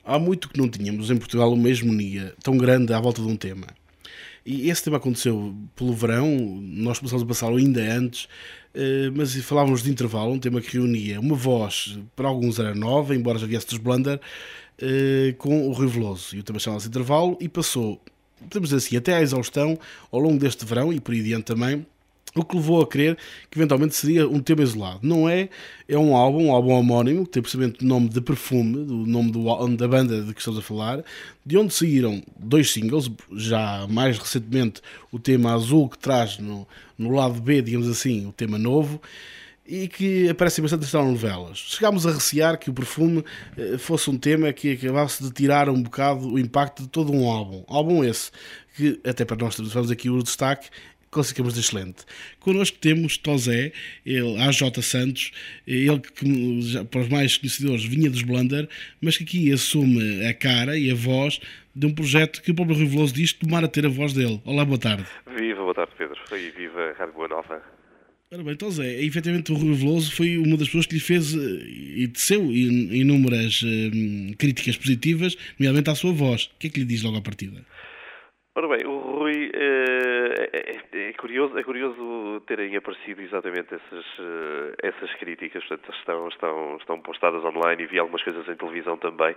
Há muito que não tínhamos em Portugal uma hegemonia tão grande à volta de um tema. E esse tema aconteceu pelo verão, nós começamos a passá-lo ainda antes, mas falávamos de intervalo, um tema que reunia uma voz, para alguns era nova, embora já viesse dos Blunder, com o Rui Veloso. E o tema chamava-se Intervalo e passou, podemos dizer assim, até à exaustão ao longo deste verão e por aí adiante também, o que levou a crer que eventualmente seria um tema isolado. Não é, é um álbum homónimo, que tem precisamente o nome de Perfume, do nome da banda de que estamos a falar, de onde saíram 2 singles, já mais recentemente o tema Azul, que traz no lado B, digamos assim, o tema novo, e que aparecem bastante nas telenovelas. Chegámos a recear que o Perfume fosse um tema que acabasse de tirar um bocado o impacto de todo um álbum. Álbum esse, que até para nós fazemos aqui o destaque, classificamos de excelente. Connosco temos Tosé, ele, AJ Santos, ele que já, para os mais conhecedores vinha dos Blunder, mas que aqui assume a cara e a voz de um projeto que o próprio Rui Veloso diz tomar a ter a voz dele. Olá, boa tarde. Viva, boa tarde, Pedro. E viva a Rádio Boa Nova. Ora bem, Tosé, efetivamente o Rui Veloso foi uma das pessoas que lhe fez e teceu inúmeras críticas positivas, nomeadamente à sua voz. O que é que lhe diz logo à partida? Ora bem, o Rui é curioso terem aparecido exatamente essas críticas, portanto estão postadas online e vi algumas coisas em televisão também,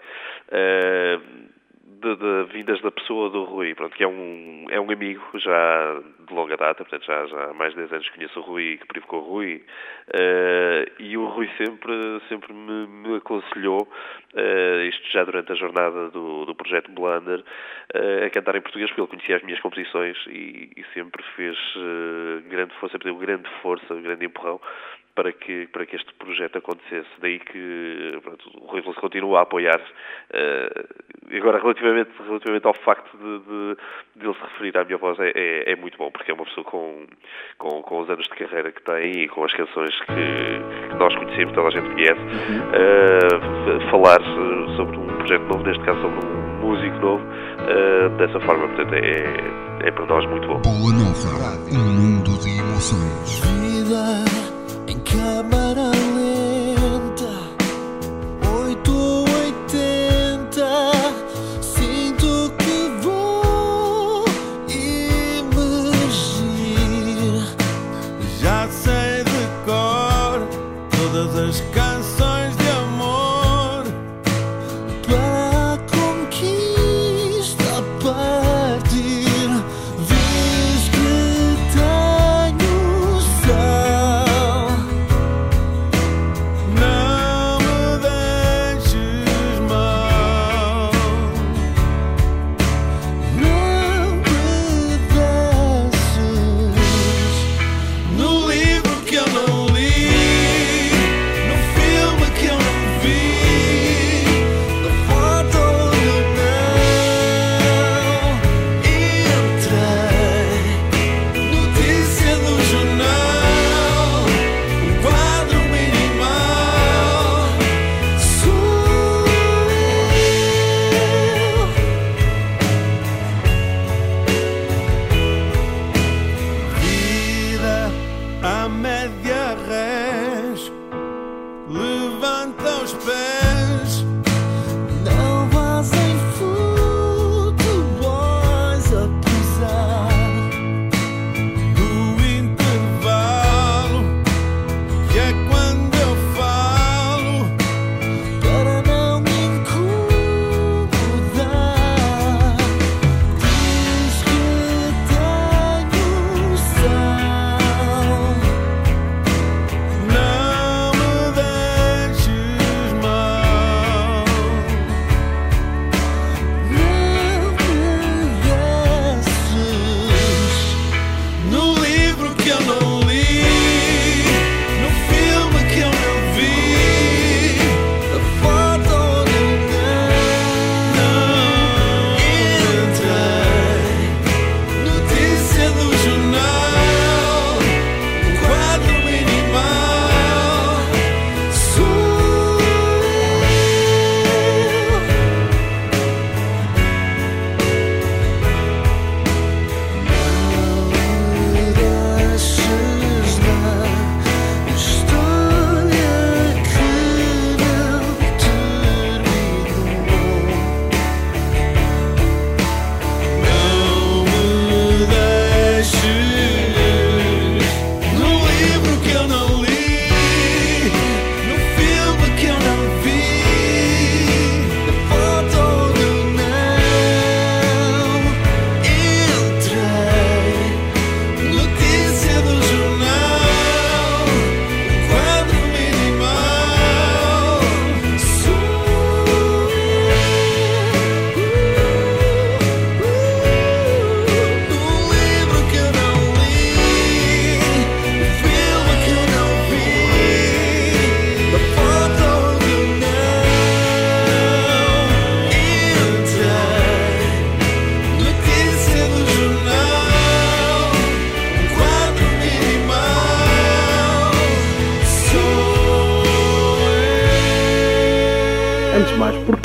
de vindas da pessoa do Rui, pronto, que é um amigo já de longa data, portanto já há mais de 10 anos conheço o Rui, que privou com o Rui, e o Rui sempre me aconselhou, isto já durante a jornada do projeto Blunder, a cantar em português, porque ele conhecia as minhas composições e sempre fez grande força, deu grande força, grande empurrão para que este projeto acontecesse. Daí que pronto, o Rui Veloso continua a apoiar. Agora, relativamente ao facto de ele se referir à minha voz, é muito bom, porque é uma pessoa com os anos de carreira que tem e com as canções que nós conhecemos, toda a gente conhece, falar sobre um projeto novo, neste caso sobre um músico novo, dessa forma, portanto, é para nós muito bom. Boa Nova, um mundo de emoções. Vida em câmara lenta, 880. Sinto que vou emergir. Já sei de cor todas as canções de amor para a conquista partir. Diz que tenho sal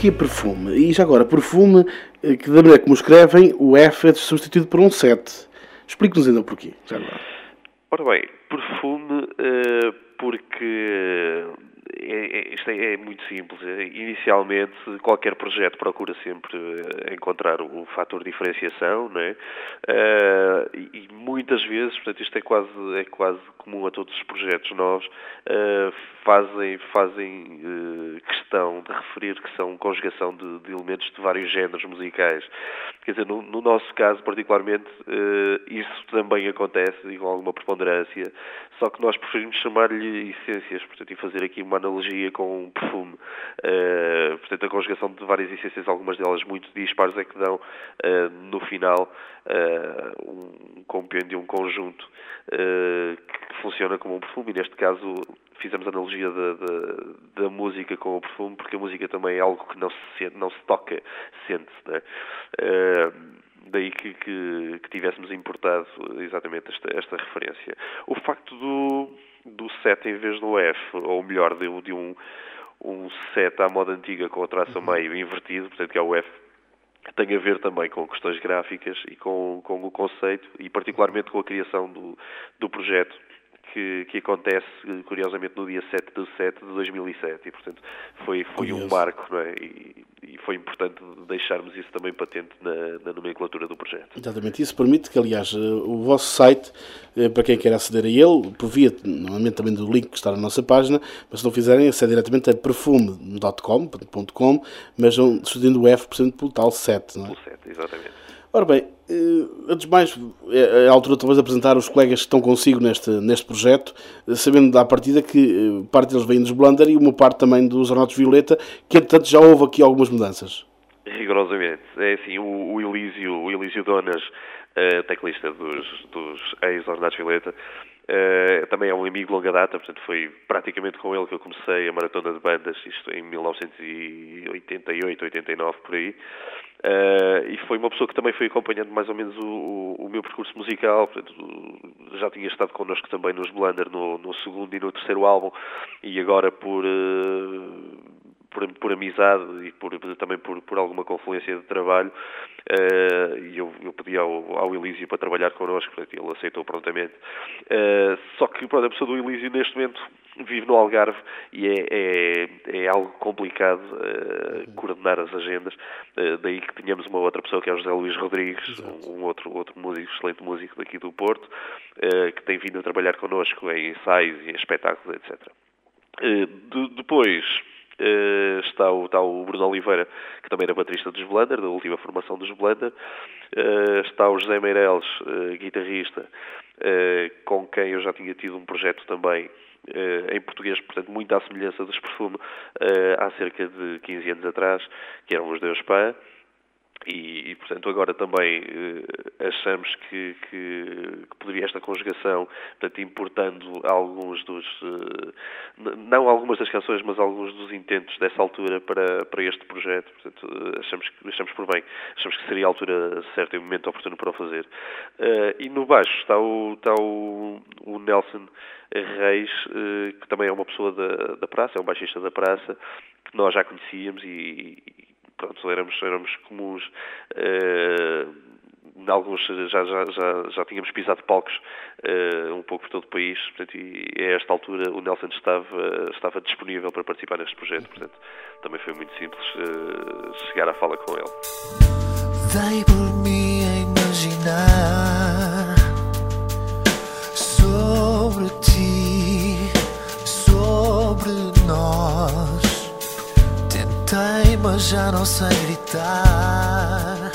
porquê perfume? E já agora, perfume, que da maneira como escrevem, o F é substituído por um 7. Explique-nos ainda o porquê, já agora. Ora bem, perfume, porque isto é muito simples. Inicialmente, qualquer projeto procura sempre encontrar o fator de diferenciação, não é? E muitas vezes, portanto, isto é quase comum a todos os projetos novos, fazem questão de referir que são conjugação de elementos de vários géneros musicais. Quer dizer, no nosso caso, particularmente, isso também acontece, e com alguma preponderância, só que nós preferimos chamar-lhe essências, portanto, e fazer aqui uma analogia com um perfume. Portanto, a conjugação de várias essências, algumas delas muito dispares, é que dão, no final, um compêndio, um conjunto que funciona como um perfume. E neste caso fizemos a analogia da música com o perfume, porque a música também é algo que não se toca, sente-se, não é? Daí que tivéssemos importado exatamente esta referência. O facto do 7 em vez do F, ou melhor, de um 7 à moda antiga com a traça meio invertido, portanto que é o F, tem a ver também com questões gráficas e com o conceito, e particularmente com a criação do projeto, que acontece, curiosamente, no dia 7/7 de 2007. E, portanto, foi um marco, não é? E foi importante deixarmos isso também patente na nomenclatura do projeto. Exatamente. Isso permite que, aliás, o vosso site, para quem quer aceder a ele, por via, normalmente, também do link que está na nossa página, mas se não fizerem, acede diretamente a perfume.com, mas estudando o F, portanto, pelo tal 7, não é? Pelo 7, exatamente. Ora bem, antes de mais, é a altura talvez de apresentar os colegas que estão consigo neste projeto, sabendo da partida que parte deles vem dos Blunder e uma parte também dos Ornatos Violeta, que entretanto já houve aqui algumas mudanças. Rigorosamente. É assim, o Elísio Donas, teclista dos ex-Ornatos Violeta, também é um amigo de longa data, portanto foi praticamente com ele que eu comecei a maratona de bandas, isto em 1988, 89, por aí. E foi uma pessoa que também foi acompanhando mais ou menos o meu percurso musical, portanto, já tinha estado connosco também nos Blunder no segundo e no terceiro álbum, e agora por amizade e também por alguma confluência de trabalho, e eu pedi ao Elísio para trabalhar connosco, portanto, ele aceitou prontamente. Só que, pronto, a pessoa do Elísio neste momento vive no Algarve e é algo complicado coordenar as agendas, daí que tínhamos uma outra pessoa que é o José Luís Rodrigues, um outro músico, excelente músico daqui do Porto, que tem vindo a trabalhar connosco em ensaios e em espetáculos, etc. Depois está o Bruno Oliveira, que também era baterista dos Blunder, da última formação dos Blunder. Está o José Meireles, guitarrista, com quem eu já tinha tido um projeto também em português, portanto, muito à semelhança dos Perfume, há cerca de 15 anos atrás, que eram os Deus Pá. E, portanto, agora também achamos que poderia esta conjugação, portanto, importando alguns não algumas das canções, mas alguns dos intentos dessa altura para este projeto, portanto, achamos por bem, achamos que seria a altura certa e o momento oportuno para o fazer. E no baixo está o Nelson Reis, que também é uma pessoa da praça, é um baixista da praça, que nós já conhecíamos e pronto, éramos comuns, em alguns já tínhamos pisado palcos um pouco por todo o país, portanto, e a esta altura o Nelson estava disponível para participar neste projeto, portanto, também foi muito simples chegar à fala com ele. Dei por mim a imaginar sobre ti, sobre nós. Tentei, mas já não sei gritar.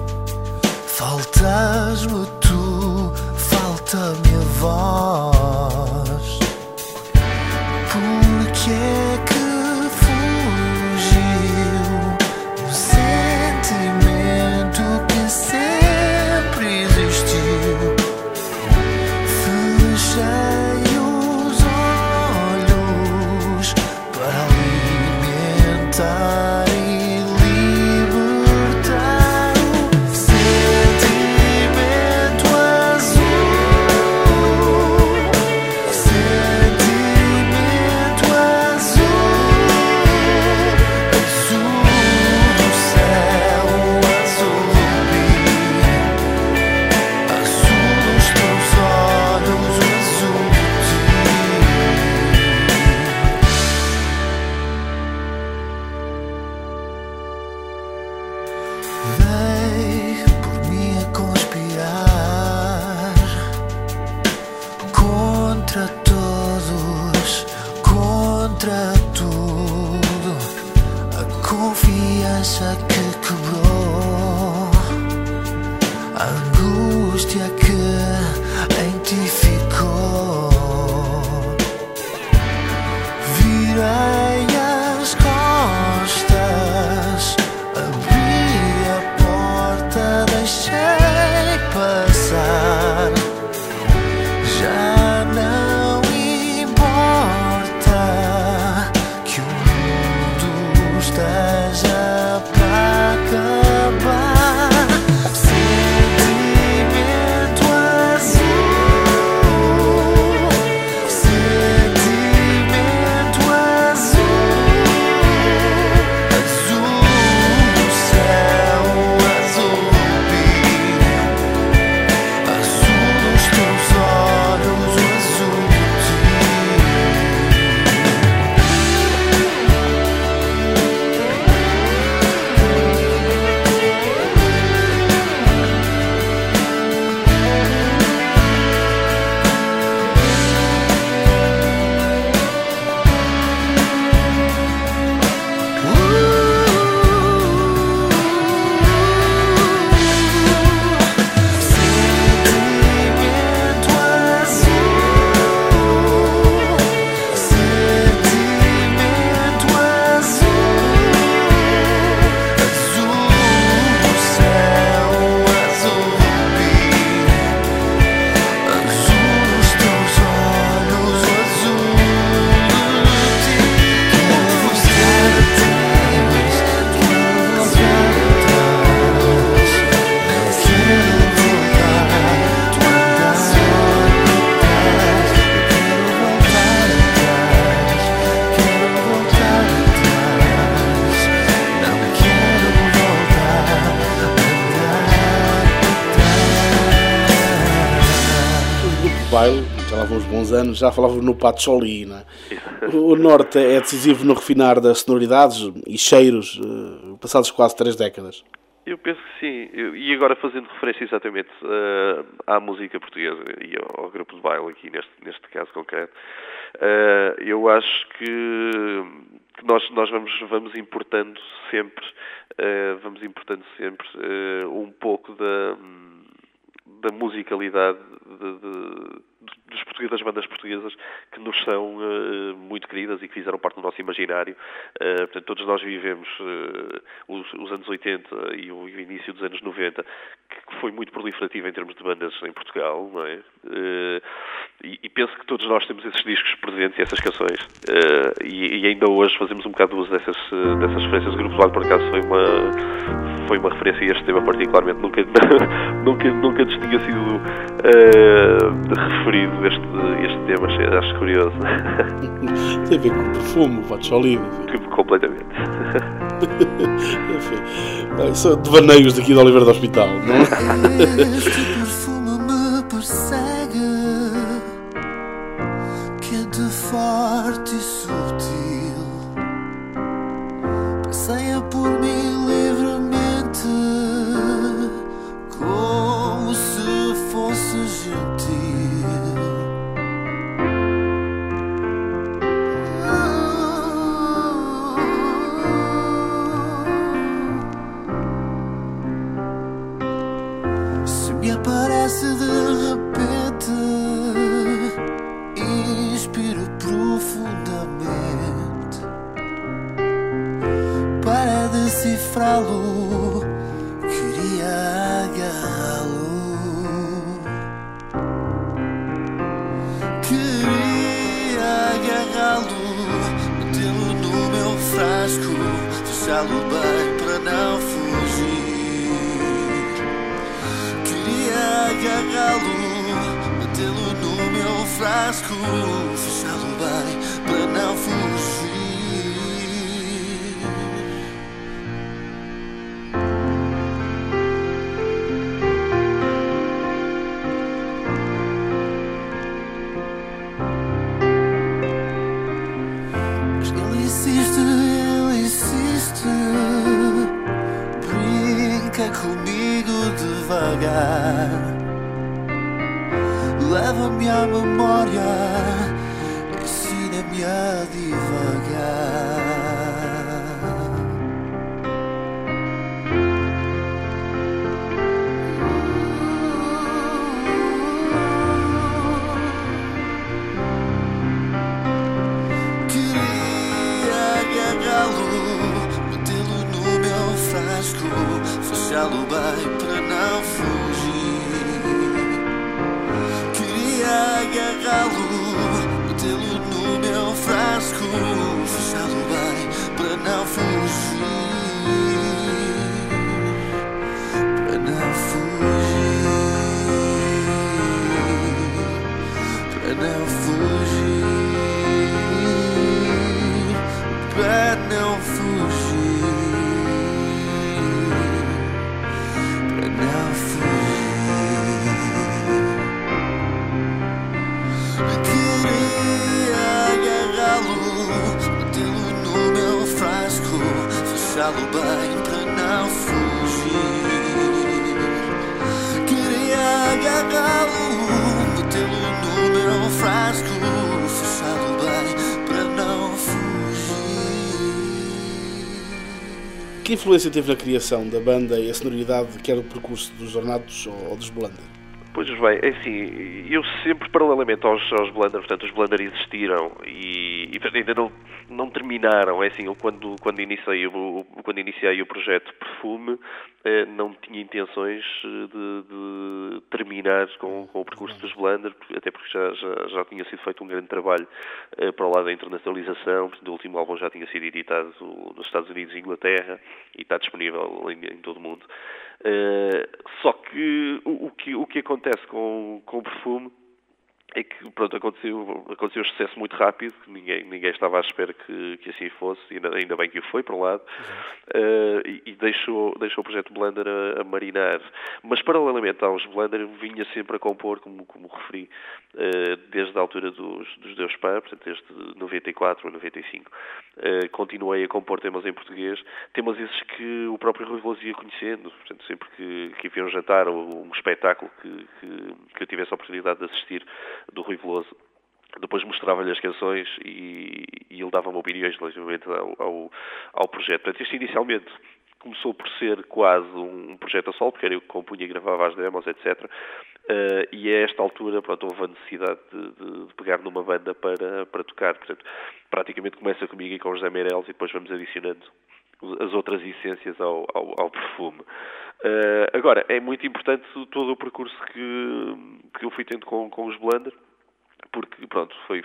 Faltas-me tu, falta-me a voz. Por que é que fugiu o sentimento que sempre existiu? Fechei os olhos para alimentar e libertar o sentimento azul. Sentimento azul. flecha que quebrou, a angústia que em ti ficou. Virei as costas, abri a porta, deixei passar. Já não importa que o mundo esteja para acabar. Sentimento azul, sentimento azul, azul do céu, azul rubi, azul dos teus olhos, o azul de ti. Sentimento azul, azul do céu, azul rubi, azul dos teus olhos, o azul de ti. Quero voltar atrás, quero voltar atrás, não quero voltar atrás, quero voltar atrás, quero voltar atrás, não quero voltar O grupo de baile, já lá vão uns bons anos, já falávamos no Patchouli, não é? O Norte é decisivo no refinar das sonoridades e cheiros, passados quase 3 décadas. Eu penso que sim, e agora fazendo referência exatamente à música portuguesa e ao grupo de baile aqui neste caso concreto, eu acho que nós vamos importando sempre, um pouco da musicalidade dos portugueses, das bandas portuguesas que nos são muito queridas e que fizeram parte do nosso imaginário. Portanto, todos nós vivemos os anos 80 e o início dos anos 90, que foi muito proliferativo em termos de bandas em Portugal, não é? E penso que todos nós temos esses discos presentes e essas canções. E ainda hoje fazemos um bocado de uso dessas referências. O Grupo de Baile, por acaso, foi uma referência a este tema particularmente. Nunca nos tinha sido referido este tema, acho curioso. Tem a ver com o perfume, o Patchouli. Completamente. Enfim, são devaneios daqui de Oliveira do Hospital, não é? Este perfume me persegue, que é de forte e sutil, passeia por mim livremente, como se fosse gentil. Se me aparece de repente, inspiro profundamente para decifrá-lo, queria agarrá-lo, metê-lo no meu frasco, fechá-lo bem para não fugir. Queria agarrá-lo, metê-lo no meu frasco, fechá-lo bem para não fugir. Mas ele insiste, brinca comigo devagar, leva-me à memória, ensina-me a divagar. fechá-lo bem para não fugir. Queria agarrá-lo, metê-lo no meu frasco, fechá-lo bem para não fugir. Para não fugir. Para não fugir. Para não fugir. Para não fugir. Queria agarrá-lo, metê-lo no meu frasco, fechá-lo bem para não fugir. Queria agarrá-lo, metê-lo no meu frasco, fechá-lo bem para não fugir. Que influência teve na criação da banda e a sonoridade, quer o percurso dos Ornatos ou dos Blunder? Pois bem, é assim, eu sempre, paralelamente aos Blunder, portanto, os Blunder existiram e ainda não terminaram. É assim, eu quando iniciei o projeto Perfume, não tinha intenções de terminar com o percurso dos Blunder, até porque já tinha sido feito um grande trabalho para o lado da internacionalização. O último álbum já tinha sido editado nos Estados Unidos e Inglaterra e está disponível em todo o mundo. Só que o que acontece com o Perfume é que, pronto, aconteceu um sucesso muito rápido, que ninguém estava à espera que assim fosse, e ainda bem que o foi, por um lado, e deixou o projeto Blunder a marinar. Mas, paralelamente aos Blunder, vinha sempre a compor, como referi, desde a altura dos Deus Pan, portanto, desde 94 a 95. Continuei a compor temas em português, temas esses que o próprio Rui Veloso ia conhecendo, portanto, sempre que havia um jantar ou um espetáculo que eu tivesse a oportunidade de assistir do Rui Veloso, depois mostrava-lhe as canções e ele dava-me opiniões relativamente ao projeto. Portanto, isto inicialmente começou por ser quase um projeto a solo, porque era eu que compunha e gravava as demos, etc. E a esta altura, pronto, houve a necessidade de pegar numa banda para tocar. Portanto, praticamente começa comigo e com o José Meireles e depois vamos adicionando as outras essências ao Perfume. Agora, é muito importante todo o percurso que eu fui tendo com os Blunder, porque, pronto, foi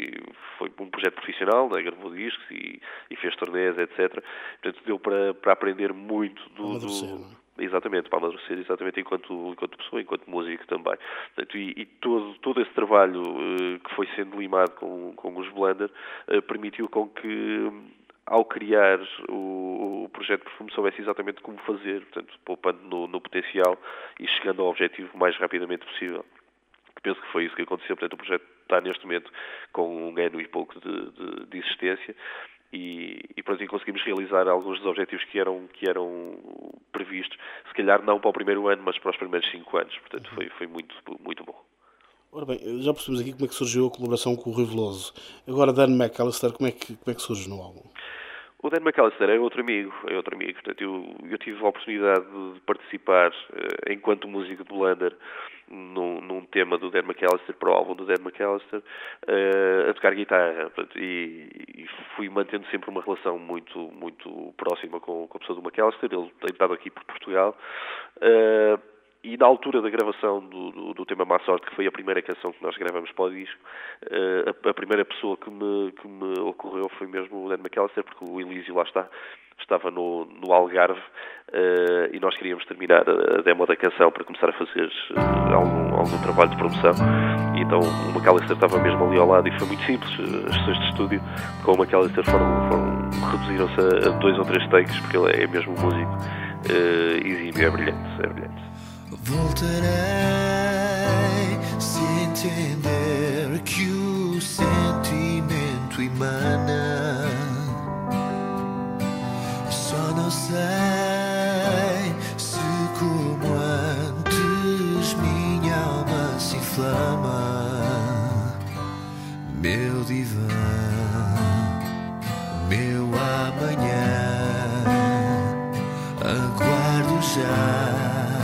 um projeto profissional, né? Gravou discos e fez turnês, etc. Portanto, deu para aprender muito exatamente, para amadurecer, exatamente, enquanto pessoa, enquanto músico também. Portanto, e todo esse trabalho que foi sendo limado com os Blunder permitiu com que, ao criar o projeto Perfume, soubesse exatamente como fazer, portanto, poupando no potencial e chegando ao objetivo o mais rapidamente possível. Penso que foi isso que aconteceu. Portanto, o projeto está neste momento com 1 ano e pouco de existência e pronto, e conseguimos realizar alguns dos objetivos que eram previstos, se calhar não para o primeiro ano, mas para os primeiros 5 anos. Portanto, foi muito, muito bom. Ora bem, já percebemos aqui como é que surgiu a colaboração com o Rui Veloso. Agora, Dan McAllister, como é que surge no álbum? O Dan McAllister é outro amigo. Portanto, eu tive a oportunidade de participar enquanto músico de Blunder num tema do Dan McAllister, para o álbum do Dan McAllister, a tocar guitarra. Portanto, e fui mantendo sempre uma relação muito, muito próxima com a pessoa do McAllister. Ele tem estado aqui por Portugal. E na altura da gravação do tema Má Sorte, que foi a primeira canção que nós gravamos para o disco, a primeira pessoa que me ocorreu foi mesmo o Dan McAllister, porque o Elísio lá estava no Algarve e nós queríamos terminar a demo da canção para começar a fazer algum trabalho de promoção. E então o McAllister estava mesmo ali ao lado e foi muito simples. As sessões de estúdio com o McAllister reduziram-se a 2 ou 3 takes, porque ele é mesmo músico exímio, é brilhante. Voltarei se entender que o sentimento emana. Só não sei se, como antes, minha alma se inflama. Meu divã, meu amanhã, aguardo já.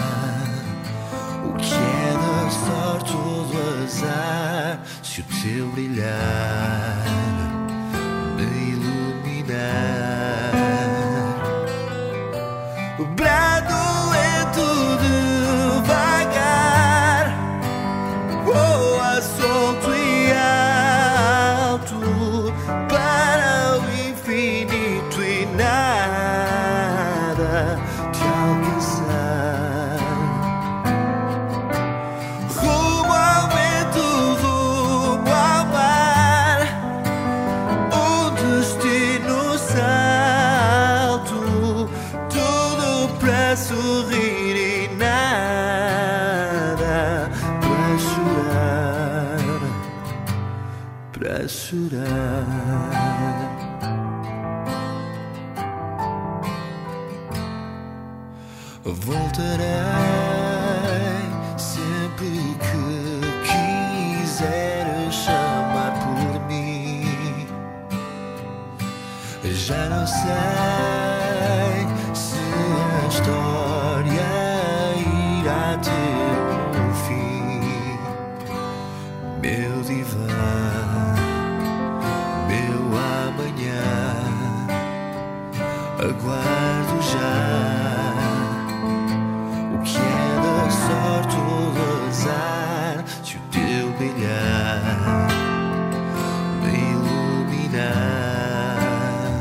O que é da sorte ou do azar, se o teu brilhar me iluminar. Brado te alcançar. Rumo ao vento, rumo ao mar, um destino salto, tudo para sorrir e nada para chorar, para chorar. Voltarei sempre que quiseres chamar por mim. Já não sei se a história irá ter um fim. Meu divã, meu amanhã, aguardo já. O que é da sorte ou do azar, se o teu brilhar me iluminar.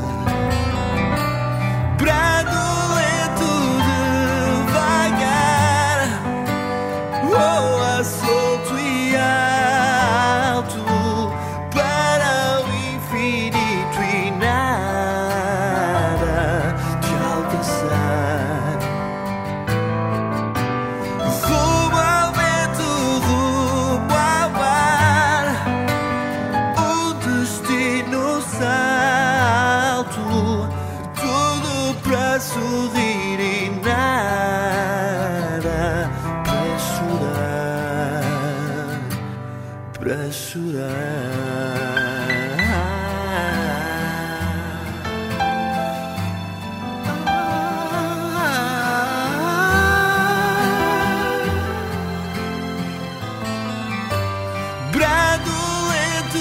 Brado lento devagar, voa solto e alto para o infinito e nada te alcançar. Rumo ao vento, rumo ao mar, um destino salto, tudo para sorrir e nada para chorar, para chorar. Brado lento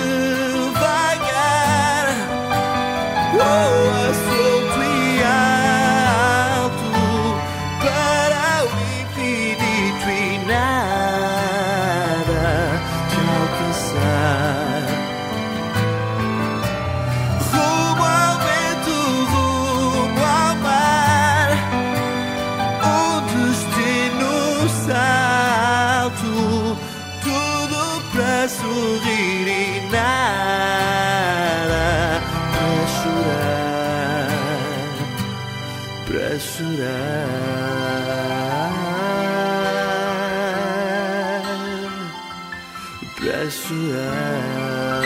devagar, voa solto e alto para o infinito e nada te alcançar. Rumo ao vento, rumo ao mar, um destino salto, tudo para sorrir e nada para chorar, para chorar, para chorar,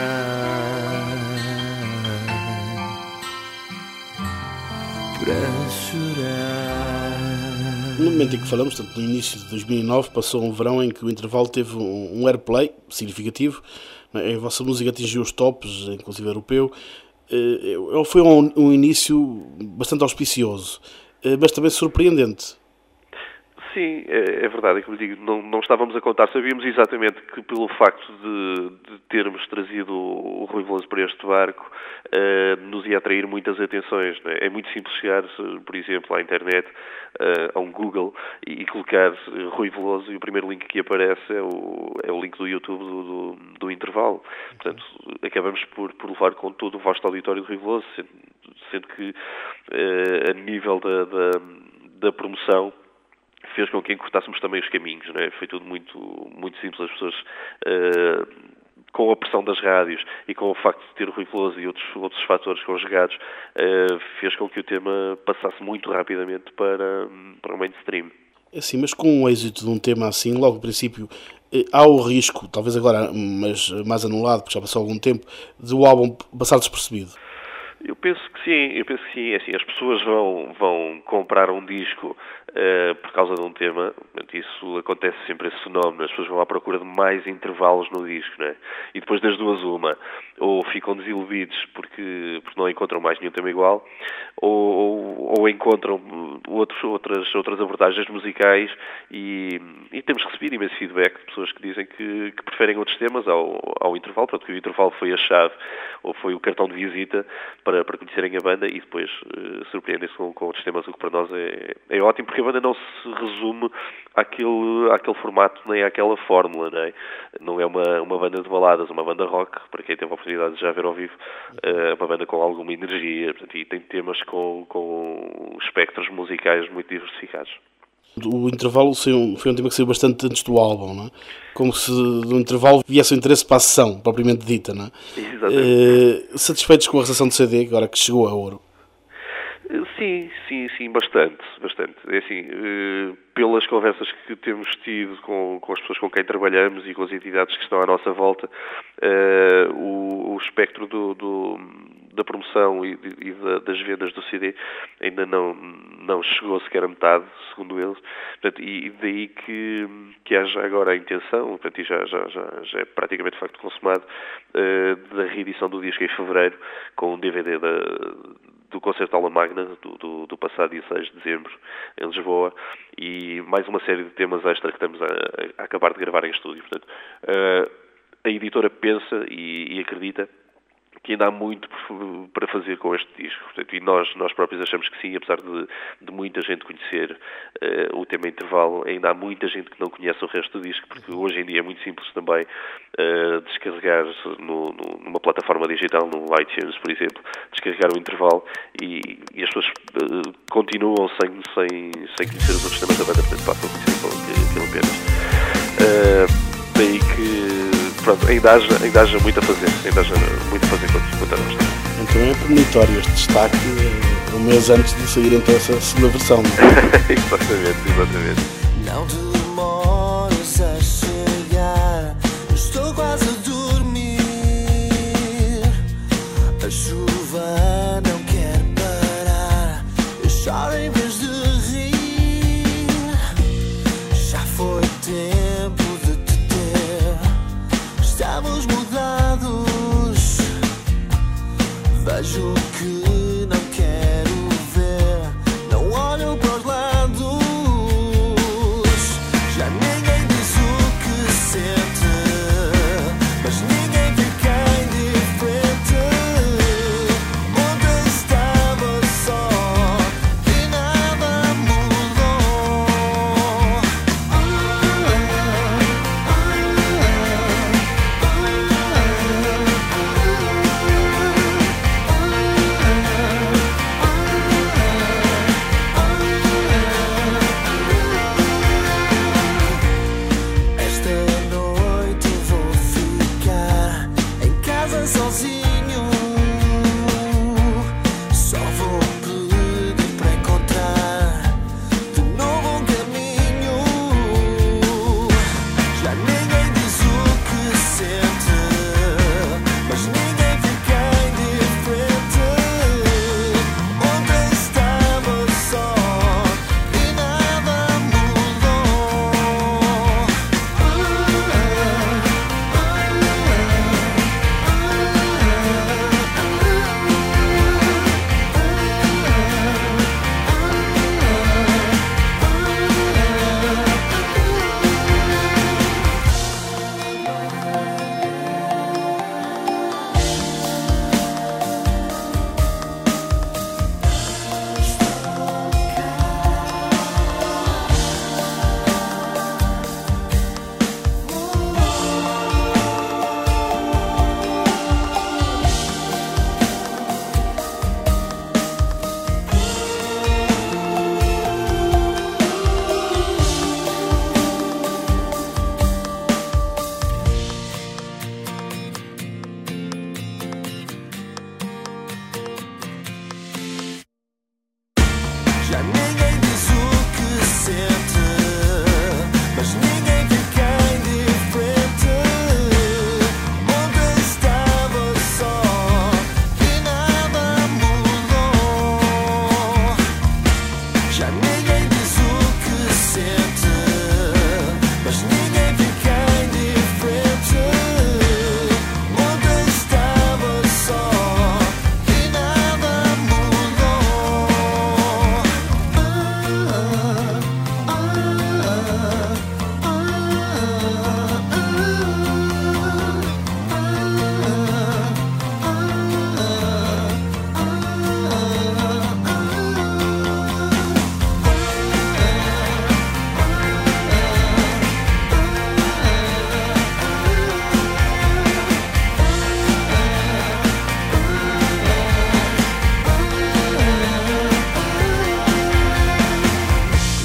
para chorar. No momento em que falamos, portanto, no início de 2009, passou um verão em que o intervalo teve um airplay significativo. A vossa música atingiu os tops, inclusive europeu. Foi um início bastante auspicioso, mas também surpreendente. Sim, é verdade, é como lhe digo, não estávamos a contar, sabíamos exatamente que pelo facto de termos trazido o Rui Veloso para este barco, nos ia atrair muitas atenções, não é? É muito simples chegar, por exemplo, à internet, a um Google e colocar Rui Veloso e o primeiro link que aparece é o link do YouTube do intervalo. Portanto, acabamos por levar com todo o vasto auditório do Rui Veloso, sendo que a nível da promoção fez com que encurtássemos também os caminhos, não é? Foi tudo muito, muito simples. As pessoas, com a pressão das rádios e com o facto de ter o Rui Veloso e outros fatores conjugados, fez com que o tema passasse muito rapidamente para o mainstream. Assim, mas com o êxito de um tema assim, logo no princípio, há o risco, talvez agora, mas mais anulado, porque já passou algum tempo, de o álbum passar despercebido. Eu penso que sim. É assim, as pessoas vão comprar um disco por causa de um tema. Isso acontece sempre, esse fenómeno. As pessoas vão à procura de mais intervalos no disco, não é? E depois das duas uma, ou ficam desiludidos porque não encontram mais nenhum tema igual, ou encontram outras abordagens musicais e temos recebido imenso feedback de pessoas que dizem que preferem outros temas ao intervalo, porque o intervalo foi a chave ou foi o cartão de visita para conhecerem a banda e depois surpreendem-se com outros temas, o que para nós é ótimo, porque a banda não se resume àquele formato nem àquela fórmula, não é? Não é uma banda de baladas, uma banda rock, para quem teve a oportunidade de já ver ao vivo, uma banda com alguma energia, portanto, e tem temas com espectros musicais muito diversificados. O intervalo foi um tema que saiu bastante antes do álbum, não é? Como se do intervalo viesse o interesse para a sessão, propriamente dita, não é? Exatamente. Satisfeitos com a recepção do CD, agora que chegou a ouro? Sim, bastante. É assim, pelas conversas que temos tido com as pessoas com quem trabalhamos e com as entidades que estão à nossa volta, o espectro da promoção e das vendas do CD ainda não chegou sequer a metade, segundo eles. Portanto, e daí que haja agora a intenção, portanto, e já é praticamente de facto consumado, da reedição do disco em fevereiro, com um DVD do concerto Aula Magna do passado dia 6 de dezembro em Lisboa e mais uma série de temas extra que estamos a acabar de gravar em estúdio. Portanto, a editora pensa e acredita que ainda há muito para fazer com este disco. Portanto, e nós próprios achamos que sim, apesar de muita gente conhecer o tema intervalo, ainda há muita gente que não conhece o resto do disco, porque hoje em dia é muito simples também descarregar numa plataforma digital, no iTunes, por exemplo, descarregar o intervalo e as pessoas continuam sem conhecer os outros temas da banda, portanto passam a conhecer pelo apenas. Daí que pronto, ainda haja muito a fazer quanto a nós. Então é premonitório este destaque um mês antes de sair então essa segunda versão. Exatamente. Não demores a chegar, estou quase a dormir. A chuva não quer parar, eu choro em vez de rir. Já foi tempo de te ter, estamos mudados. Vejo que não quero ver, não olho para os lados.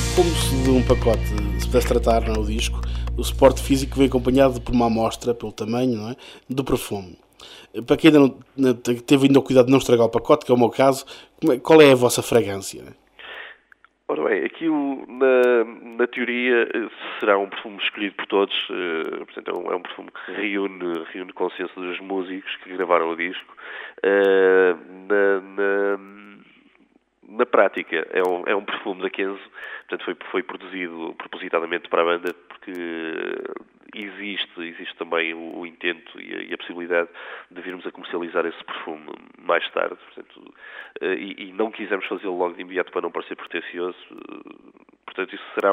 Como se de um pacote se pudesse tratar, não é, o disco, o suporte físico vem acompanhado por uma amostra, pelo tamanho, não é, do perfume. Para quem ainda não teve ainda o cuidado de não estragar o pacote, que é o meu caso, qual é a vossa fragrância? Ora bem, aquilo na teoria será um perfume escolhido por todos, portanto é um perfume que reúne consenso dos músicos que gravaram o disco. Na prática é um perfume da Kenzo, portanto foi produzido propositadamente para a banda, porque existe também o intento e a possibilidade de virmos a comercializar esse perfume mais tarde, portanto, e não quisemos fazê-lo logo de imediato para não parecer pretencioso, portanto isso será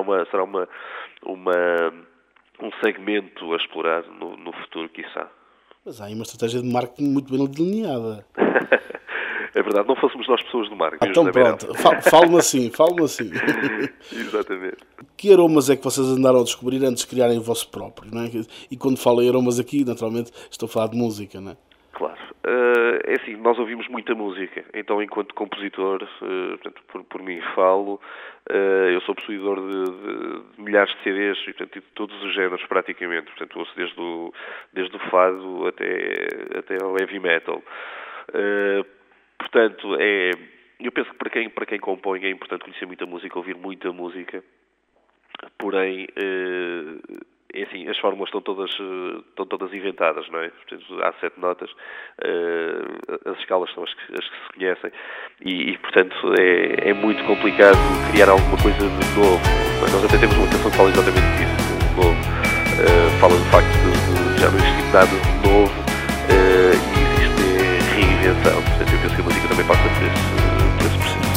um segmento a explorar no futuro, quiçá. Mas há aí uma estratégia de marketing muito bem delineada. É verdade, não fôssemos nós pessoas do marketing. Então pronto, fale-me assim. Exatamente. Que aromas é que vocês andaram a descobrir antes de criarem o vosso próprio, não é? E quando falo em aromas aqui, naturalmente estou a falar de música, não é? Claro. É assim, nós ouvimos muita música, então enquanto compositor, portanto, por mim falo, eu sou possuidor de milhares de CDs, portanto, de todos os géneros praticamente, portanto ouço desde o fado até ao heavy metal. Portanto, eu penso que para quem compõe é importante conhecer muita música, ouvir muita música, porém, é assim, as fórmulas estão todas inventadas, não é? Portanto, há 7 notas, as escalas são as que se conhecem e portanto, é muito complicado criar alguma coisa de novo. Nós até temos uma canção que fala exatamente disso, novo. Fala do facto de já não existir nada de novo e existe reinvenção. Portanto, eu penso que a música também passa por esse processo.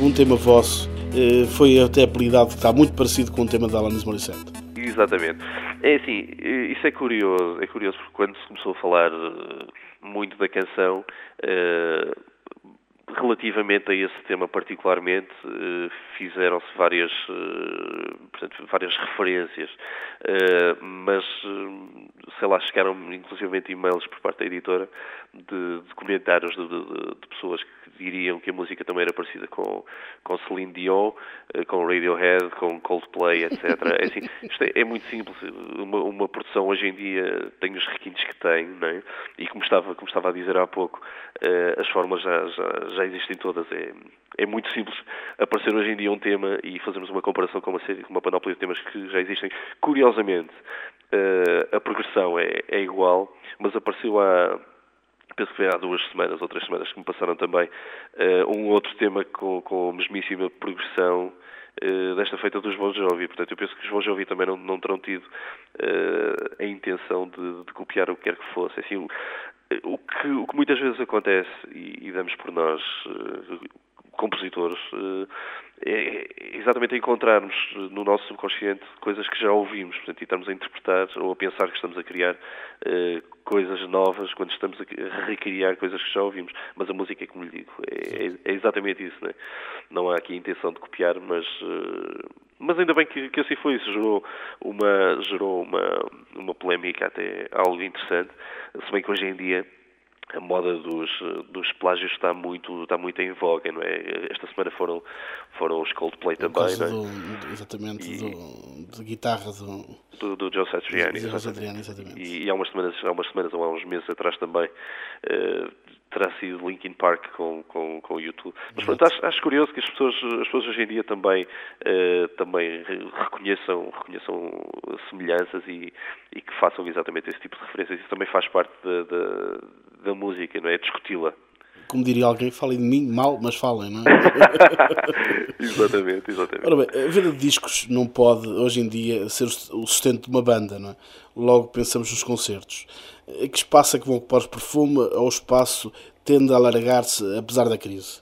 um tema vosso foi até apelidado, que está muito parecido com o tema da Alanis Morissette. Exatamente. É assim, isso é curioso porque quando se começou a falar muito da canção, relativamente a esse tema particularmente, fizeram-se várias referências, mas, sei lá, chegaram inclusivamente e-mails por parte da editora de comentários de pessoas que diriam que a música também era parecida com Celine Dion, com Radiohead, com Coldplay, etc. É assim, isto é muito simples. Uma produção hoje em dia tem os requintes que tem, não é? E como estava a dizer há pouco, as fórmulas já existem todas. É muito simples aparecer hoje em dia um tema e fazermos uma comparação com uma panóplia de temas que já existem. Curiosamente, a progressão é igual, mas apareceu penso que foi há 2 semanas ou 3 semanas que me passaram também um outro tema com a mesmíssima progressão, desta feita dos Bon Jovi. Portanto, eu penso que os Bon Jovi também não terão tido a intenção de copiar o que quer que fosse. Assim, o que muitas vezes acontece, e damos por nós, compositores, é exatamente encontrarmos no nosso subconsciente coisas que já ouvimos, portanto, e estamos a interpretar ou a pensar que estamos a criar coisas novas quando estamos a recriar coisas que já ouvimos. Mas a música, como lhe digo, é exatamente isso, não é? Não há aqui a intenção de copiar, mas ainda bem que assim foi. Isso gerou uma polémica até algo interessante, se bem que hoje em dia a moda dos plágios está muito em voga, não é? Esta semana foram os Coldplay também, não é? Exatamente, da guitarra do Joe Satriani. Exatamente. E há umas semanas ou há uns meses atrás também terá sido Linkin Park com o YouTube. Mas pronto, acho curioso que as pessoas hoje em dia também reconheçam semelhanças e que façam exatamente esse tipo de referências. Isso também faz parte da música, não é? Discuti-la. Como diria alguém, falem de mim mal, mas falem, não é? Exatamente. Ora bem, a venda de discos não pode, hoje em dia, ser o sustento de uma banda, não é? Logo pensamos nos concertos. Que espaço é que vão ocupar os Perfume, ou o espaço tende a alargar-se, apesar da crise?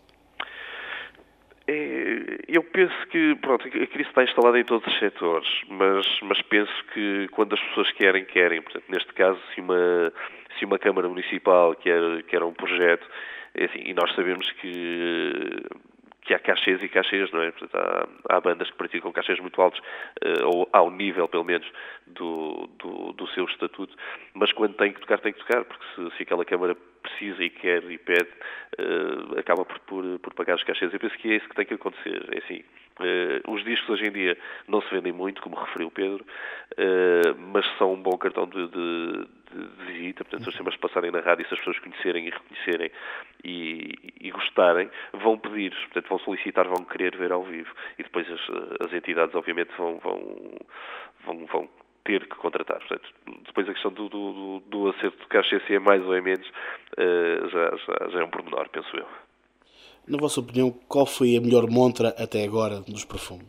Eu penso que, pronto, a crise está instalada em todos os setores, mas penso que quando as pessoas querem. Portanto, neste caso, se uma Câmara Municipal quer um projeto, é assim, e nós sabemos que há cachês e cachês, não é? Portanto, há bandas que praticam cachês muito altos, ou ao nível, pelo menos, do seu estatuto, mas quando tem que tocar, porque se aquela Câmara precisa e quer e pede, acaba por pagar os cachês. Eu penso que é isso que tem que acontecer. É assim, os discos hoje em dia não se vendem muito, como referiu o Pedro, mas são um bom cartão de visita. Portanto, se os temas passarem na rádio, se as pessoas conhecerem e reconhecerem e gostarem, vão pedir, portanto, vão solicitar, vão querer ver ao vivo. E depois as entidades, obviamente, vão ter que contratar. Portanto, depois a questão do acerto do cachê, se é mais ou é menos, já é um pormenor, penso eu. Na vossa opinião, qual foi a melhor montra até agora dos Perfume?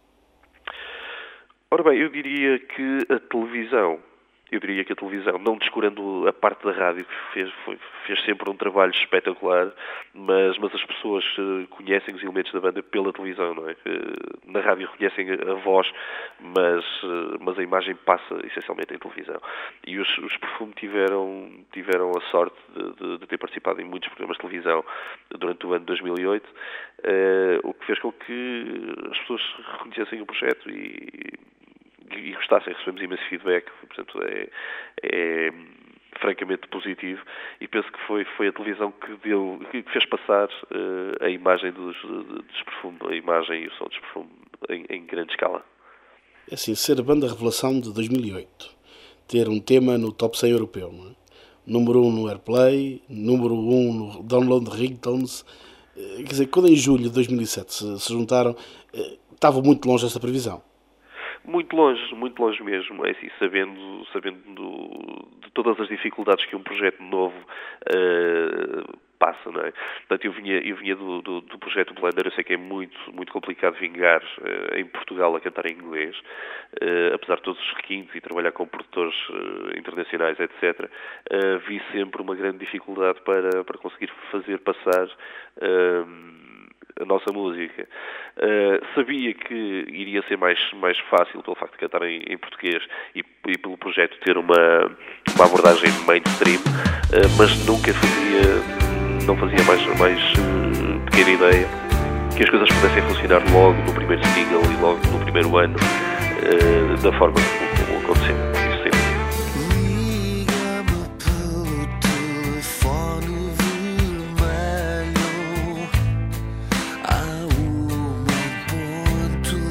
Ora bem, eu diria que a televisão, não descurando a parte da rádio, que fez sempre um trabalho espetacular, mas as pessoas conhecem os elementos da banda pela televisão, não é? Na rádio reconhecem a voz, mas a imagem passa essencialmente em televisão. E os Perfume tiveram a sorte de ter participado em muitos programas de televisão durante o ano de 2008, o que fez com que as pessoas reconhecessem o projeto e gostassem. Recebemos imenso feedback, portanto é francamente positivo, e penso que foi a televisão que fez passar a imagem dos Perfume, a imagem e o som dos Perfume em grande escala. É assim, ser a banda revelação de 2008, ter um tema no top 100 europeu, não é? Número 1 no Airplay, número 1 no Download Ringtones, quer dizer, quando em julho de 2007 se juntaram, estava muito longe dessa previsão. Muito longe mesmo, é assim, sabendo de todas as dificuldades que um projeto novo passa, não é? Portanto, eu vinha do projeto Blender. Eu sei que é muito complicado vingar em Portugal a cantar em inglês, apesar de todos os requintes e trabalhar com produtores internacionais, etc. Vi sempre uma grande dificuldade para conseguir fazer passar a nossa música. Sabia que iria ser mais fácil pelo facto de cantar em português e pelo projeto ter uma abordagem mainstream, mas nunca não fazia mais pequena ideia que as coisas pudessem funcionar logo no primeiro single e logo no primeiro ano, da forma como aconteceu. Isso sempre. Liga-me pelo telefone vermelho a ponto.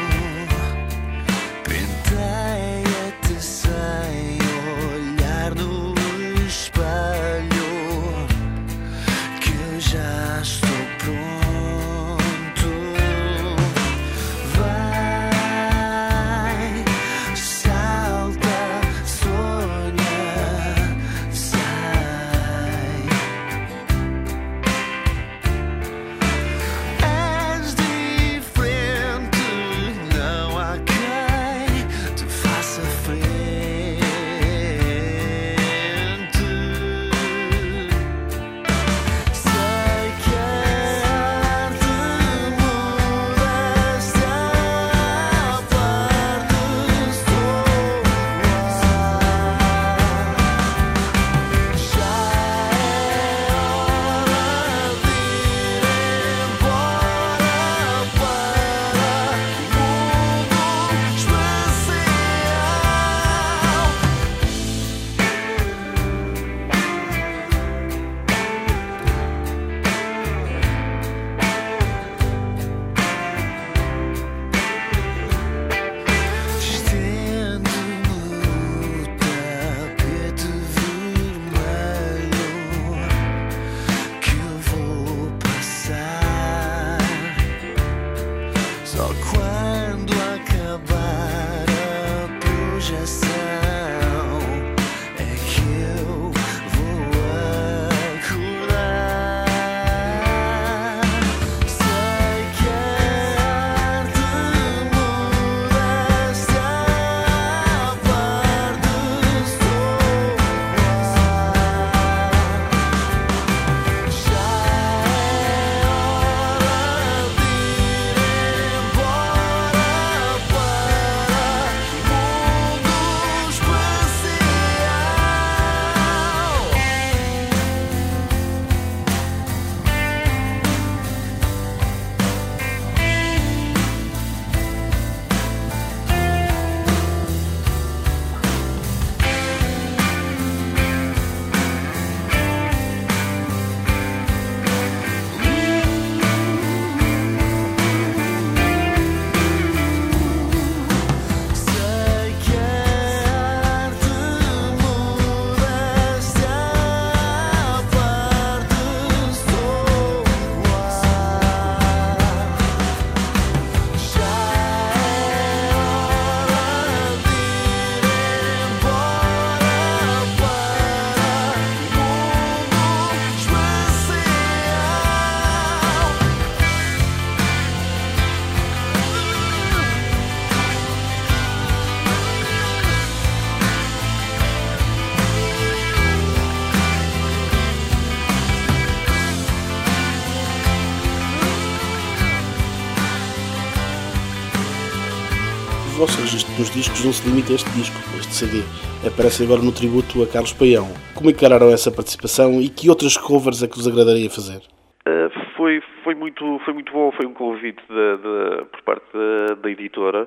Penteia-te sem olhar no espelho, que eu já estou pronto. Só quando acabar a projeção é que eu vou acordar. Sei que a arte muda-se a par do soar. Já O vosso registro nos discos não se limita a este disco, este CD. Aparece agora no tributo a Carlos Paião. Como encararam essa participação e que outras covers é que vos agradaria fazer? Foi muito bom, foi um convite por parte da editora,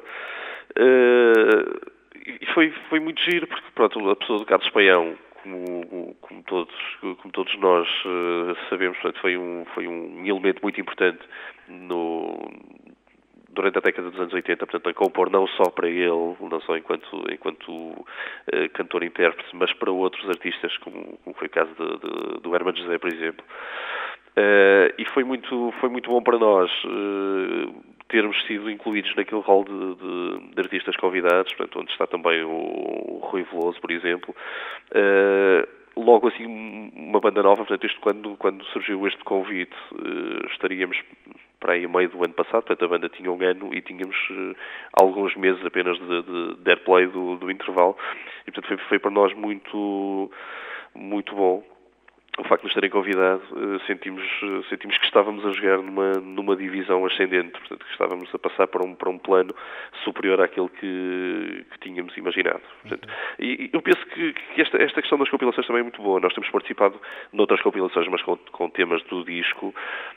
e foi muito giro, porque pronto, a pessoa do Carlos Paião, como todos nós sabemos, portanto, foi um elemento muito importante durante a década dos anos 80, portanto, a compor não só para ele, não só enquanto cantor-intérprete, mas para outros artistas, como foi o caso do Hermano José, por exemplo. E foi muito bom para nós termos sido incluídos naquele rol de artistas convidados, portanto, onde está também o Rui Veloso, por exemplo. Logo assim, uma banda nova, portanto, isto quando surgiu este convite, estaríamos para aí a meio do ano passado, portanto, a banda tinha um ano e tínhamos alguns meses apenas de airplay do intervalo, e portanto foi para nós muito bom. o facto de nos terem convidado, sentimos que estávamos a jogar numa divisão ascendente, portanto, que estávamos a passar para um plano superior àquele que tínhamos imaginado. Portanto, e eu penso que esta questão das compilações também é muito boa. Nós temos participado noutras compilações, mas com temas do disco,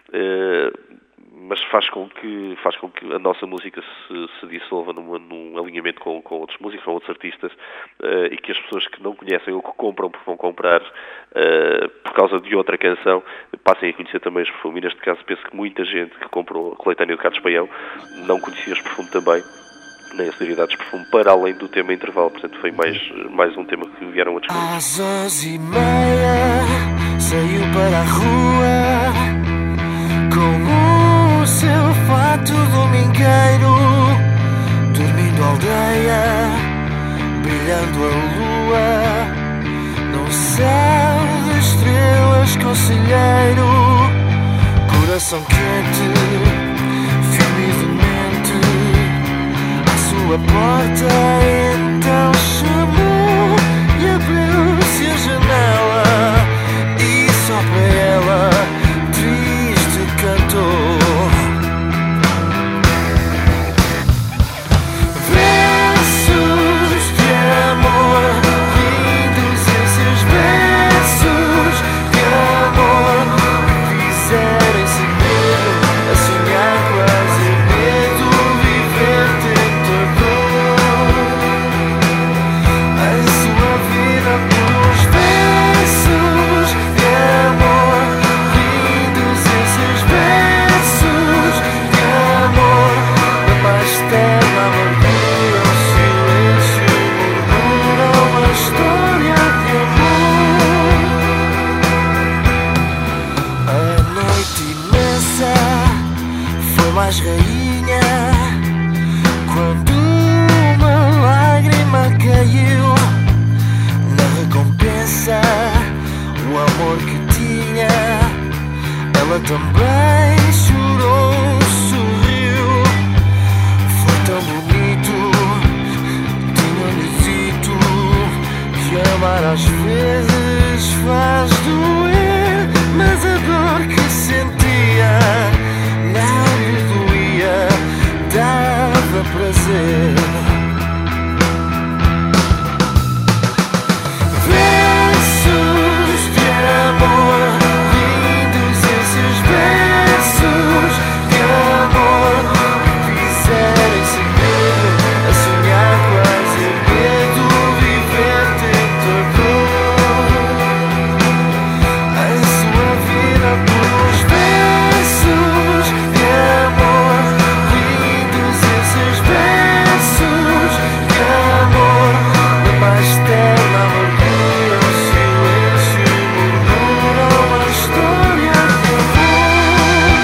mas faz com que a nossa música se dissolva num alinhamento com outros músicos, com outros artistas, e que as pessoas que não conhecem ou que compram porque vão comprar por causa de outra canção passem a conhecer também os perfumes. E neste caso penso que muita gente que comprou a coletânea de Carlos Paião não conhecia os perfumes também, nem as sonoridades de perfume, para além do tema intervalo. Portanto, foi mais um tema que vieram a descobrir. Às 11h30 saiu para a rua com o seu fato domingueiro, dormindo aldeia, brilhando a lua, num céu de estrelas conselheiro, coração quente, firme e demente, à sua porta então chamou e abriu-se a janela e só para ela triste cantou. Versos de amor, lindos esses versos de amor, que fizerem segredo, a sonhar quase medo, viver tentador, a sua vida pelos versos de amor, lindos esses versos de amor, da mais terna amargura, um silêncio murmura uma história de amor. A noite imensa foi mais rainha quando uma lágrima caiu na recompensa, o amor que tinha. Ela também chorou, sorriu, foi tão bonito. Tinha-lhe dito que amar às vezes faz doer, mas a dor que sentia não lhe doía, dava prazer. Versos de amor, lindos esses versos de amor, que fizerem segredo, a sonhar quase medo, viver tentador, a sua vida pelos versos de amor, lindos esses versos de amor, da mais terna amargura, um silêncio murmura uma história de amor.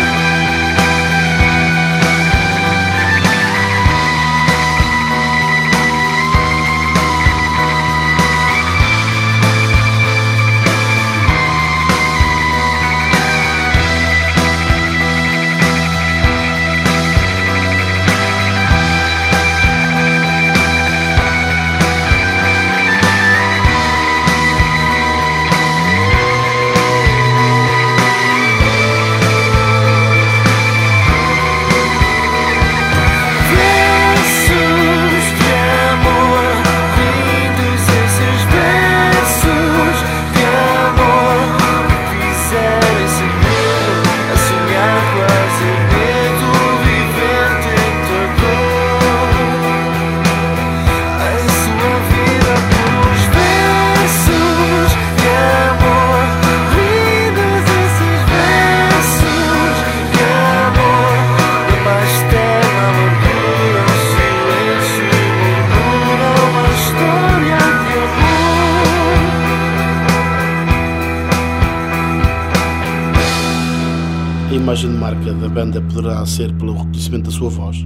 Versos de amor, lindos esses versos de amor, que fizerem segredo, a sonhar quase medo, viver tentador, a sua vida pelos versos de amor, lindos esses versos de amor, da mais terna amargura, um silêncio murmura uma história de amor. A imagem de marca da banda poderá ser pelo reconhecimento da sua voz?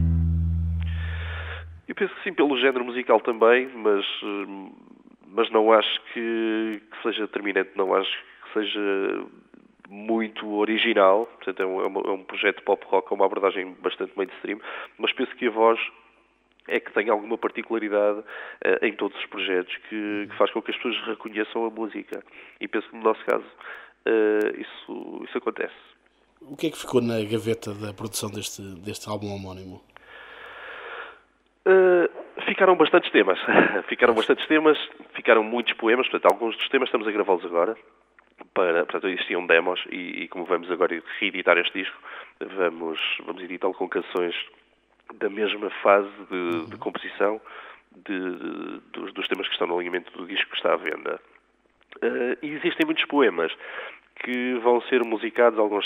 Eu penso que sim, pelo género musical também, mas não acho que seja determinante, não acho que seja muito original. Portanto, é um projeto pop-rock com uma abordagem bastante mainstream, mas penso que a voz é que tem alguma particularidade em todos os projetos que faz com que as pessoas reconheçam a música. E penso que no nosso caso isso acontece. O que é que ficou na gaveta da produção deste álbum homónimo? Ficaram bastantes temas. Ficaram muitos poemas. Portanto, alguns dos temas estamos a gravá-los agora. Portanto, existiam demos e como vamos agora reeditar este disco, vamos editá-lo com canções da mesma fase de composição dos temas que estão no alinhamento do disco que está à venda. E existem muitos poemas que vão ser musicados, alguns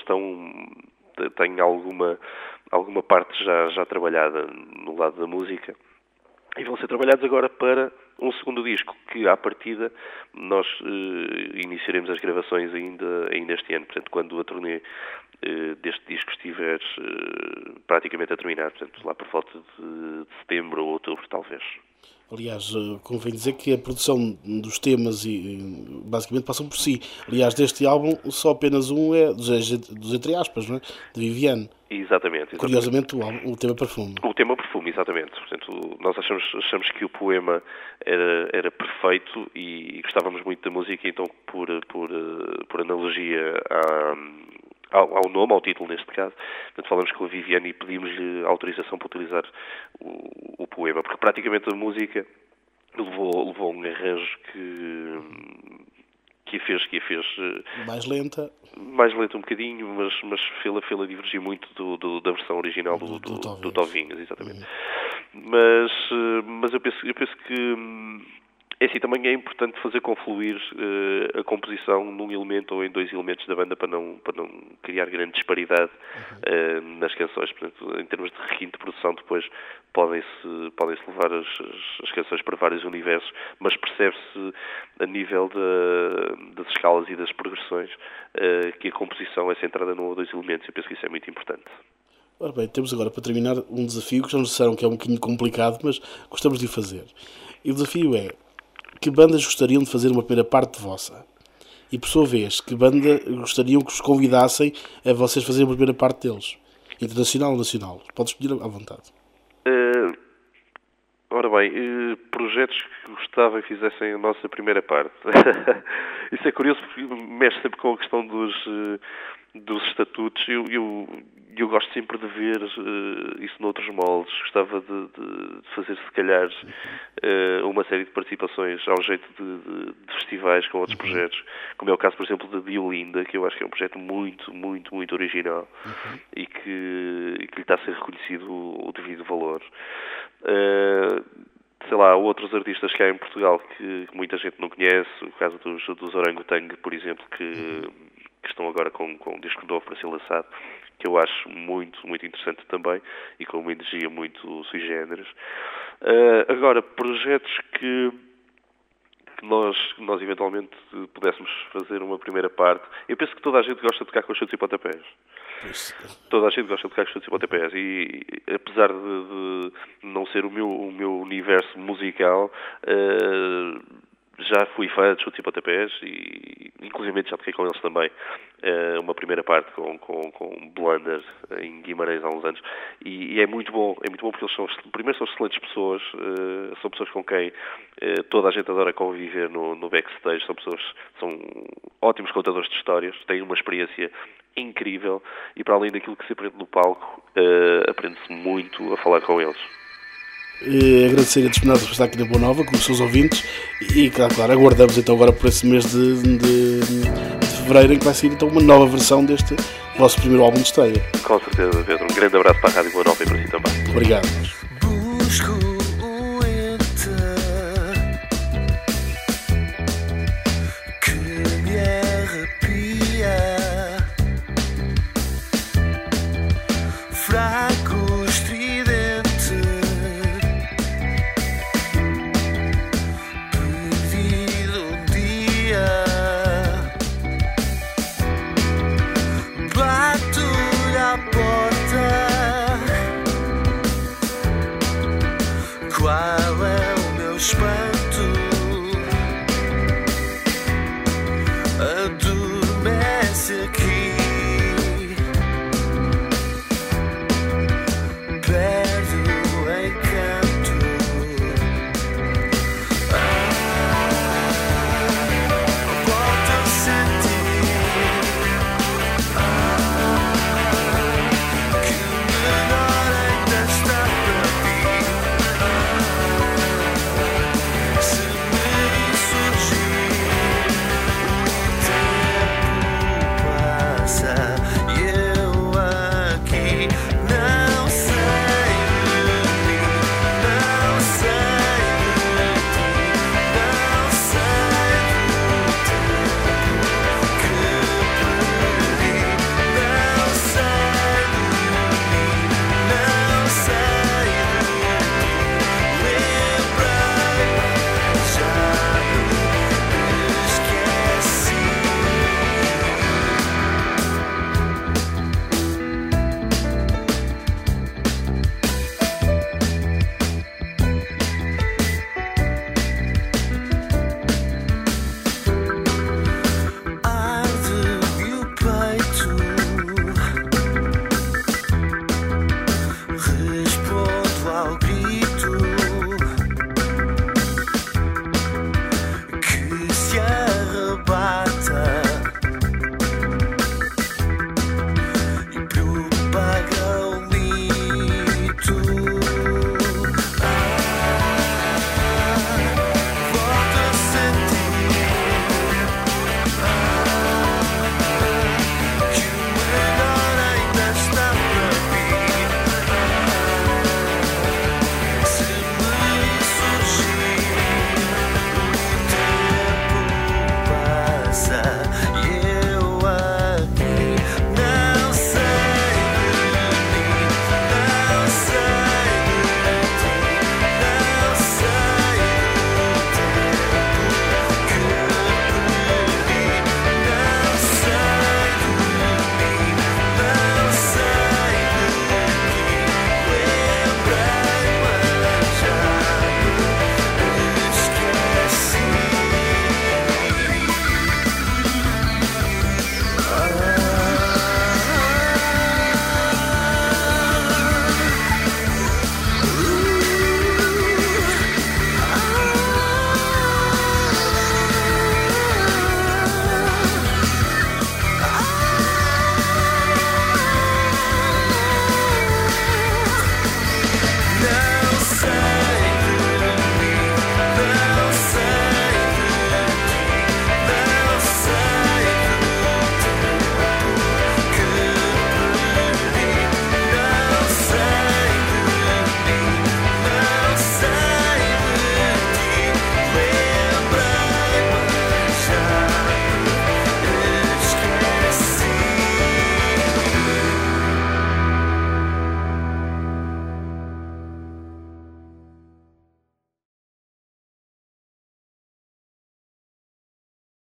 têm alguma parte já trabalhada no lado da música e vão ser trabalhados agora para um segundo disco, que à partida nós iniciaremos as gravações ainda este ano, portanto, quando a turnê deste disco estiver praticamente a terminar, portanto, lá por volta de setembro ou outubro, talvez. Aliás, convém dizer que a produção dos temas basicamente passam por si. Aliás, deste álbum só apenas um é dos entre aspas, não é? De Viviane. Exatamente. Curiosamente, o tema Perfume. O tema Perfume, exatamente. Portanto, nós achamos que o poema era perfeito e gostávamos muito da música, então por analogia ao nome, ao título neste caso, portanto, falamos com a Viviane e pedimos-lhe autorização para utilizar o poema, porque praticamente a música levou um arranjo que a fez mais lenta um bocadinho, mas fê-la divergir muito da versão original do Tovinhas, exatamente. Mas eu penso que é assim, também é importante fazer confluir a composição num elemento ou em dois elementos da banda para não criar grande disparidade nas canções. Portanto, em termos de requinte de produção, depois podem-se levar as canções para vários universos, mas percebe-se a nível das escalas e das progressões que a composição é centrada num ou dois elementos. Eu penso que isso é muito importante. Ora bem, temos agora para terminar um desafio que já nos disseram que é um bocadinho complicado, mas gostamos de o fazer. E o desafio é: que bandas gostariam de fazer uma primeira parte vossa? E por sua vez, que banda gostariam que os convidassem a vocês fazerem a primeira parte deles? Internacional ou nacional? Pode escolher à vontade. Ora bem, projetos que gostava que fizessem a nossa primeira parte. Isso é curioso porque mexe sempre com a questão dos estatutos. Eu gosto sempre de ver isso noutros moldes. Gostava de fazer, se calhar, uma série de participações ao jeito de festivais com outros projetos, como é o caso, por exemplo, da Diolinda, que eu acho que é um projeto muito, muito, muito original e que lhe está a ser reconhecido o devido valor. Sei lá, outros artistas que há em Portugal que muita gente não conhece, o caso dos Orangotango, por exemplo, que estão agora com um disco novo para ser lançado, que eu acho muito, muito interessante também e com uma energia muito sui generis. Agora, projetos que nós eventualmente pudéssemos fazer uma primeira parte. Eu penso que toda a gente gosta de tocar com chutes e pontapés. Toda a gente gosta de tocar com chutes e pontapés e apesar de não ser o meu universo musical, já fui fã de chutes e pontapés e inclusive já toquei com eles também uma primeira parte com Blunder em Guimarães há uns anos e é muito bom porque eles são excelentes pessoas, são pessoas com quem toda a gente adora conviver no backstage, são ótimos contadores de histórias, têm uma experiência incrível e para além daquilo que se aprende no palco, aprende-se muito a falar com eles. Agradecer a disponibilidade por estar aqui na Boa Nova com os seus ouvintes e claro, aguardamos então agora por esse mês de fevereiro em que vai sair então uma nova versão deste vosso primeiro álbum de estreia. Com certeza, Pedro. Um grande abraço para a Rádio Boa Nova e para si também. Obrigado. Busco o ente que me arrepia, fraco, estridente, perdido um dia, bato-lhe à porta. Quase